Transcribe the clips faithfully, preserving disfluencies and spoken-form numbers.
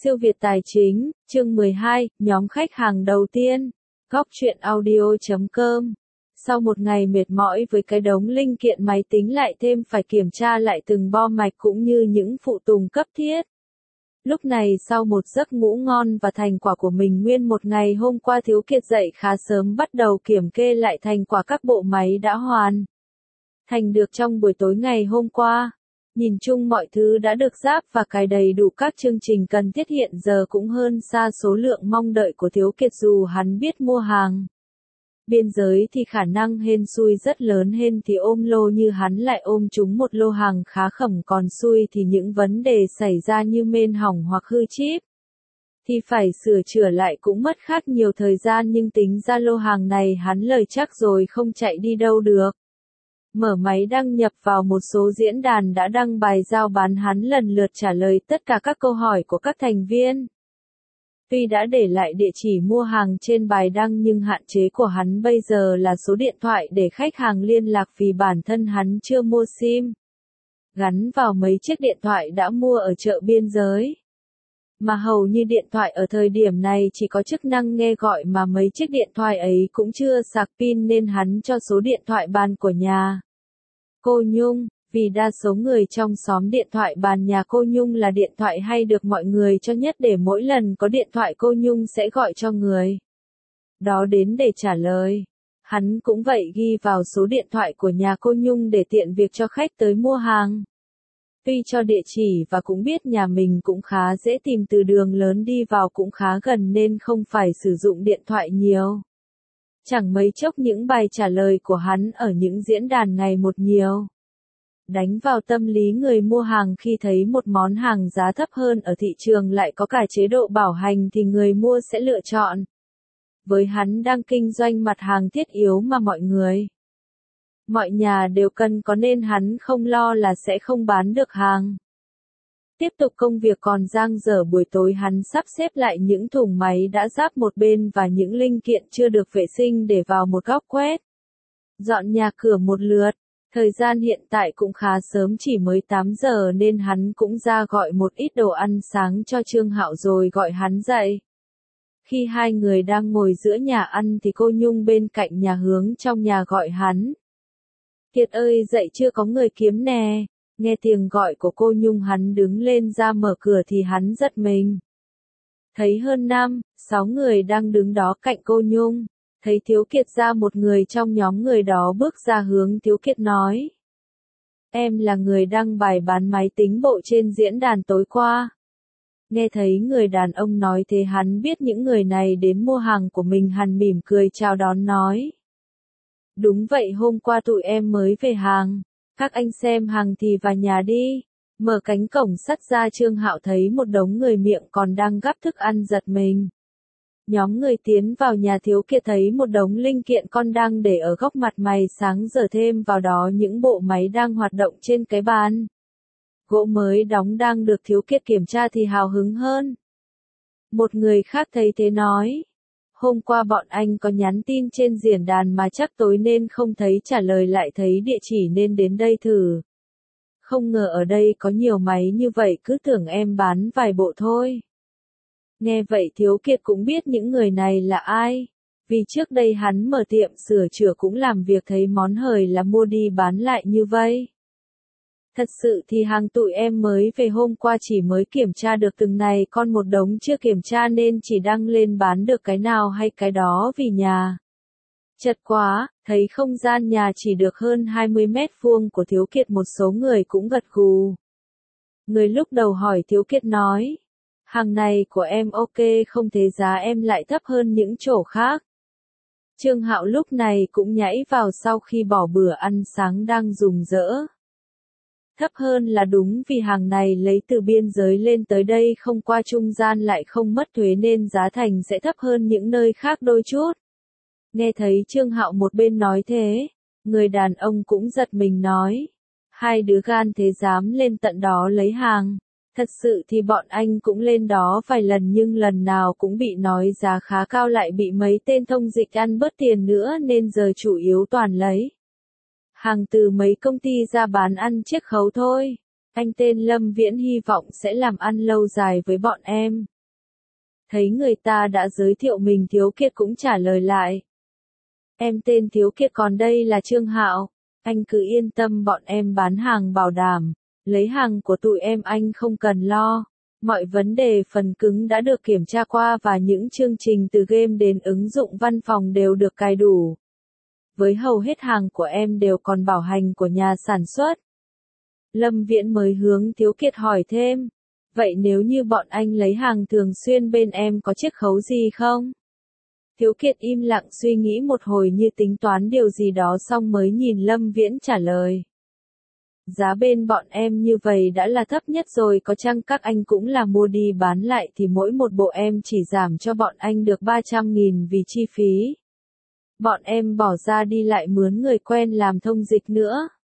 Siêu Việt Tài Chính, chương mười hai, nhóm khách hàng đầu tiên. Góc truyện audio chấm com. Sau một ngày mệt mỏi với cái đống linh kiện máy tính lại thêm phải kiểm tra lại từng bo mạch cũng như những phụ tùng cấp thiết. Lúc này sau một giấc ngủ ngon và thành quả của mình nguyên một ngày hôm qua, Thiếu Kiệt dậy khá sớm bắt đầu kiểm kê lại thành quả các bộ máy đã hoàn thành được trong buổi tối ngày hôm qua. Nhìn chung mọi thứ đã được ráp và cài đầy đủ các chương trình cần thiết, hiện giờ cũng hơn xa số lượng mong đợi của Thiếu Kiệt. Dù hắn biết mua hàng biên giới thì khả năng hên xui rất lớn, hên thì ôm lô như hắn lại ôm trúng một lô hàng khá khẩm, còn xui thì những vấn đề xảy ra như mên hỏng hoặc hư chip thì phải sửa chữa lại cũng mất khá nhiều thời gian, nhưng tính ra lô hàng này hắn lời chắc rồi không chạy đi đâu được. Mở máy đăng nhập vào một số diễn đàn đã đăng bài giao bán, hắn lần lượt trả lời tất cả các câu hỏi của các thành viên. Tuy đã để lại địa chỉ mua hàng trên bài đăng nhưng hạn chế của hắn bây giờ là số điện thoại để khách hàng liên lạc, vì bản thân hắn chưa mua sim gắn vào mấy chiếc điện thoại đã mua ở chợ biên giới. Mà hầu như điện thoại ở thời điểm này chỉ có chức năng nghe gọi, mà mấy chiếc điện thoại ấy cũng chưa sạc pin, nên hắn cho số điện thoại bàn của nhà cô Nhung, vì đa số người trong xóm điện thoại bàn nhà cô Nhung là điện thoại hay được mọi người cho nhất, để mỗi lần có điện thoại cô Nhung sẽ gọi cho người đó đến để trả lời. Hắn cũng vậy, ghi vào số điện thoại của nhà cô Nhung để tiện việc cho khách tới mua hàng. Tuy cho địa chỉ và cũng biết nhà mình cũng khá dễ tìm, từ đường lớn đi vào cũng khá gần nên không phải sử dụng điện thoại nhiều. Chẳng mấy chốc những bài trả lời của hắn ở những diễn đàn ngày một nhiều. Đánh vào tâm lý người mua hàng, khi thấy một món hàng giá thấp hơn ở thị trường lại có cả chế độ bảo hành thì người mua sẽ lựa chọn. Với hắn đang kinh doanh mặt hàng thiết yếu mà mọi người, mọi nhà đều cần có, nên hắn không lo là sẽ không bán được hàng. Tiếp tục công việc còn dang dở, buổi tối hắn sắp xếp lại những thùng máy đã ráp một bên và những linh kiện chưa được vệ sinh để vào một góc, quét dọn nhà cửa một lượt. Thời gian hiện tại cũng khá sớm, chỉ mới tám giờ, nên hắn cũng ra gọi một ít đồ ăn sáng cho Trương Hạo rồi gọi hắn dậy. Khi hai người đang ngồi giữa nhà ăn thì cô Nhung bên cạnh nhà hướng trong nhà gọi hắn. Kiệt ơi, dậy chưa, có người kiếm nè. Nghe tiếng gọi của cô Nhung, hắn đứng lên ra mở cửa thì hắn giật mình. Thấy hơn năm, sáu người đang đứng đó cạnh cô Nhung. Thấy Thiếu Kiệt ra, một người trong nhóm người đó bước ra hướng Thiếu Kiệt nói: Em là người đăng bài bán máy tính bộ trên diễn đàn tối qua. Nghe thấy người đàn ông nói thế, hắn biết những người này đến mua hàng của mình, hắn mỉm cười chào đón nói: Đúng vậy, hôm qua tụi em mới về hàng. Các anh xem hàng thì vào nhà đi. Mở cánh cổng sắt ra, Trương Hạo thấy một đống người miệng còn đang gắp thức ăn, giật mình. Nhóm người tiến vào nhà Thiếu Kiệt thấy một đống linh kiện con đang để ở góc, mặt mày sáng giờ, thêm vào đó những bộ máy đang hoạt động trên cái bàn gỗ mới đóng đang được Thiếu Kiệt kiểm tra thì hào hứng hơn. Một người khác thấy thế nói: Hôm qua bọn anh có nhắn tin trên diễn đàn mà chắc tối nên không thấy trả lời, lại thấy địa chỉ nên đến đây thử. Không ngờ ở đây có nhiều máy như vậy, cứ tưởng em bán vài bộ thôi. Nghe vậy Thiếu Kiệt cũng biết những người này là ai. Vì trước đây hắn mở tiệm sửa chữa cũng làm việc thấy món hời là mua đi bán lại như vậy. Thật sự thì hàng tụi em mới về hôm qua chỉ mới kiểm tra được từng này, còn một đống chưa kiểm tra nên chỉ đăng lên bán được cái nào hay cái đó, vì nhà chật quá. Thấy không gian nhà chỉ được hơn hai mươi mét vuông của Thiếu Kiệt, một số người cũng gật gù. Người lúc đầu hỏi Thiếu Kiệt nói: Hàng này của em ok không, thế giá em lại thấp hơn những chỗ khác. Trương Hạo lúc này cũng nhảy vào sau khi bỏ bữa ăn sáng đang rùng rỡ. Thấp hơn là đúng, vì hàng này lấy từ biên giới lên tới đây không qua trung gian lại không mất thuế nên giá thành sẽ thấp hơn những nơi khác đôi chút. Nghe thấy Trương Hạo một bên nói thế, người đàn ông cũng giật mình nói: Hai đứa gan thế dám lên tận đó lấy hàng. Thật sự thì bọn anh cũng lên đó vài lần nhưng lần nào cũng bị nói giá khá cao, lại bị mấy tên thông dịch ăn bớt tiền nữa, nên giờ chủ yếu toàn lấy hàng từ mấy công ty ra bán ăn chiết khấu thôi. Anh tên Lâm Viễn hy vọng sẽ làm ăn lâu dài với bọn em. Thấy người ta đã giới thiệu mình, Thiếu Kiệt cũng trả lời lại. Em tên Thiếu Kiệt, còn đây là Trương Hạo. Anh cứ yên tâm, bọn em bán hàng bảo đảm. Lấy hàng của tụi em anh không cần lo. Mọi vấn đề phần cứng đã được kiểm tra qua và những chương trình từ game đến ứng dụng văn phòng đều được cài đủ. Với hầu hết hàng của em đều còn bảo hành của nhà sản xuất. Lâm Viễn mới hướng Thiếu Kiệt hỏi thêm. Vậy nếu như bọn anh lấy hàng thường xuyên bên em có chiết khấu gì không? Thiếu Kiệt im lặng suy nghĩ một hồi như tính toán điều gì đó xong mới nhìn Lâm Viễn trả lời. Giá bên bọn em như vậy đã là thấp nhất rồi, có chăng các anh cũng là mua đi bán lại thì mỗi một bộ em chỉ giảm cho bọn anh được ba trăm nghìn vì chi phí. Bọn em bỏ ra đi lại mướn người quen làm thông dịch nữa.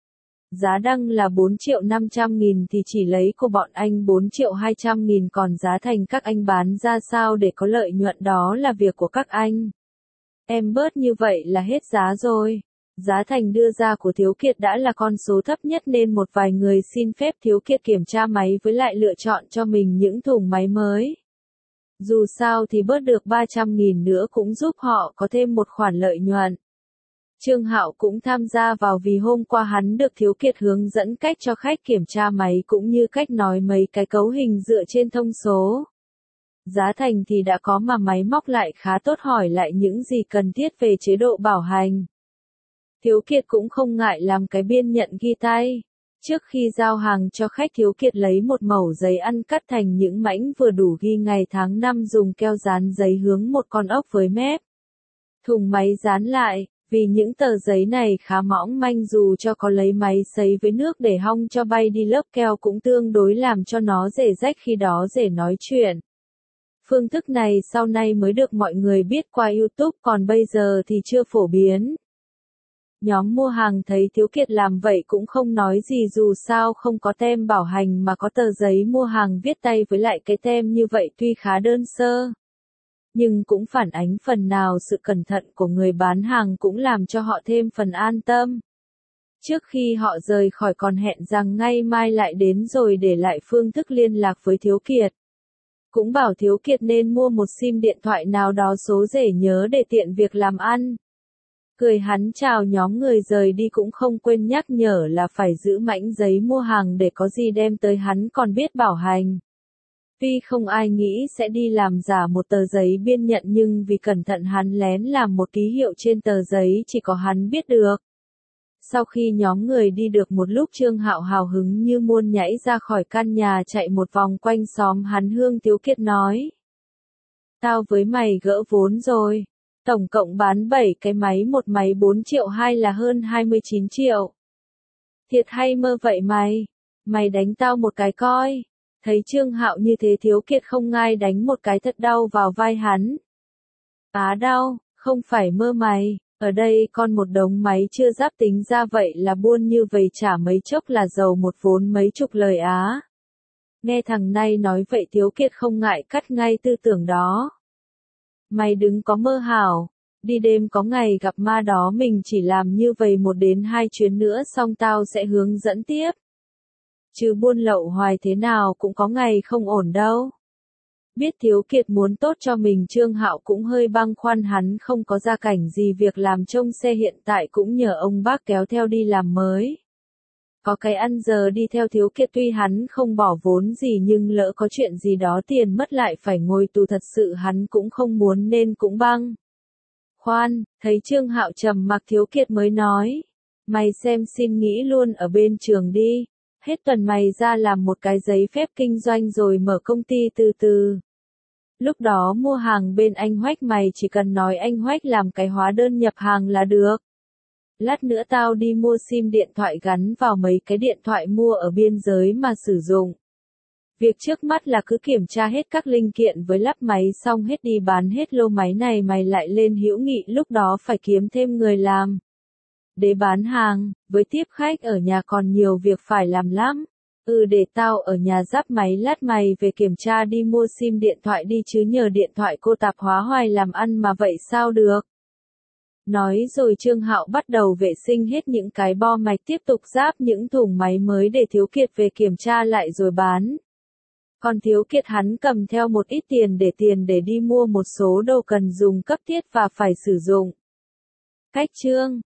Giá đăng là bốn triệu năm trăm nghìn thì chỉ lấy của bọn anh bốn triệu hai trăm nghìn, còn giá thành các anh bán ra sao để có lợi nhuận đó là việc của các anh. Em bớt như vậy là hết giá rồi. Giá thành đưa ra của Thiếu Kiệt đã là con số thấp nhất nên một vài người xin phép Thiếu Kiệt kiểm tra máy với lại lựa chọn cho mình những thùng máy mới. Dù sao thì bớt được ba trăm nghìn nữa cũng giúp họ có thêm một khoản lợi nhuận. Trương Hạo cũng tham gia vào vì hôm qua hắn được Thiếu Kiệt hướng dẫn cách cho khách kiểm tra máy cũng như cách nói mấy cái cấu hình dựa trên thông số. Giá thành thì đã có mà máy móc lại khá tốt, hỏi lại những gì cần thiết về chế độ bảo hành. Thiếu Kiệt cũng không ngại làm cái biên nhận ghi tay. Trước khi giao hàng cho khách, Thiếu Kiệt lấy một mẩu giấy ăn cắt thành những mảnh vừa đủ ghi ngày tháng năm, dùng keo dán giấy hướng một con ốc với mép thùng máy dán lại. Vì những tờ giấy này khá mỏng manh, dù cho có lấy máy sấy với nước để hong cho bay đi, lớp keo cũng tương đối làm cho nó dễ rách, khi đó dễ nói chuyện. Phương thức này sau này mới được mọi người biết qua YouTube, còn bây giờ thì chưa phổ biến. Nhóm mua hàng thấy Thiếu Kiệt làm vậy cũng không nói gì, dù sao không có tem bảo hành mà có tờ giấy mua hàng viết tay với lại cái tem như vậy tuy khá đơn sơ, nhưng cũng phản ánh phần nào sự cẩn thận của người bán hàng, cũng làm cho họ thêm phần an tâm. Trước khi họ rời khỏi còn hẹn rằng ngay mai lại đến rồi để lại phương thức liên lạc với Thiếu Kiệt. Cũng bảo Thiếu Kiệt nên mua một sim điện thoại nào đó số dễ nhớ để tiện việc làm ăn. Cười hắn chào nhóm người rời đi, cũng không quên nhắc nhở là phải giữ mảnh giấy mua hàng để có gì đem tới, hắn còn biết bảo hành. Tuy không ai nghĩ sẽ đi làm giả một tờ giấy biên nhận, nhưng vì cẩn thận hắn lén làm một ký hiệu trên tờ giấy, chỉ có hắn biết được. Sau khi nhóm người đi được một lúc, Trương Hạo hào hứng như muôn nhảy ra khỏi căn nhà, chạy một vòng quanh xóm hắn hương Thiếu Kiệt nói. Tao với mày gỡ vốn rồi. Tổng cộng bán bảy cái máy, một máy bốn triệu hai là hơn hai mươi chín triệu. Thiệt hay mơ vậy mày? Mày đánh tao một cái coi. Thấy Trương Hạo như thế, Thiếu Kiệt không ngai đánh một cái thật đau vào vai hắn. Á đau, không phải mơ mày, ở đây còn một đống máy chưa giáp, tính ra vậy là buôn như vậy trả mấy chốc là giàu một vốn mấy chục lời á. Nghe thằng này nói vậy, Thiếu Kiệt không ngại cắt ngay tư tưởng đó. Mày đừng có mơ hảo, đi đêm có ngày gặp ma đó, mình chỉ làm như vậy một đến hai chuyến nữa xong tao sẽ hướng dẫn tiếp. Chứ buôn lậu hoài thế nào cũng có ngày không ổn đâu. Biết Thiếu Kiệt muốn tốt cho mình, Trương Hạo cũng hơi băn khoăn, hắn không có gia cảnh gì, việc làm trông xe hiện tại cũng nhờ ông bác kéo theo đi làm mới. Có cái ăn giờ đi theo Thiếu Kiệt, tuy hắn không bỏ vốn gì nhưng lỡ có chuyện gì đó tiền mất lại phải ngồi tù thật sự hắn cũng không muốn, nên cũng băng khoăn. Thấy Trương Hạo trầm mặc, Thiếu Kiệt mới nói. Mày xem, xin nghĩ luôn ở bên trường đi. Hết tuần mày ra làm một cái giấy phép kinh doanh rồi mở công ty từ từ. Lúc đó mua hàng bên anh Hoách, mày chỉ cần nói anh Hoách làm cái hóa đơn nhập hàng là được. Lát nữa tao đi mua sim điện thoại gắn vào mấy cái điện thoại mua ở biên giới mà sử dụng. Việc trước mắt là cứ kiểm tra hết các linh kiện với lắp máy xong hết đi bán hết lô máy này, mày lại lên Hữu Nghị, lúc đó phải kiếm thêm người làm. Để bán hàng, với tiếp khách ở nhà còn nhiều việc phải làm lắm. Ừ, để tao ở nhà ráp máy, lát mày về kiểm tra đi mua sim điện thoại đi, chứ nhờ điện thoại cô tạp hóa hoài làm ăn mà vậy sao được. Nói rồi Trương Hạo bắt đầu vệ sinh hết những cái bo mạch, tiếp tục ráp những thùng máy mới để Thiếu Kiệt về kiểm tra lại rồi bán. Còn Thiếu Kiệt hắn cầm theo một ít tiền để tiền để đi mua một số đồ cần dùng cấp thiết và phải sử dụng. Cách chương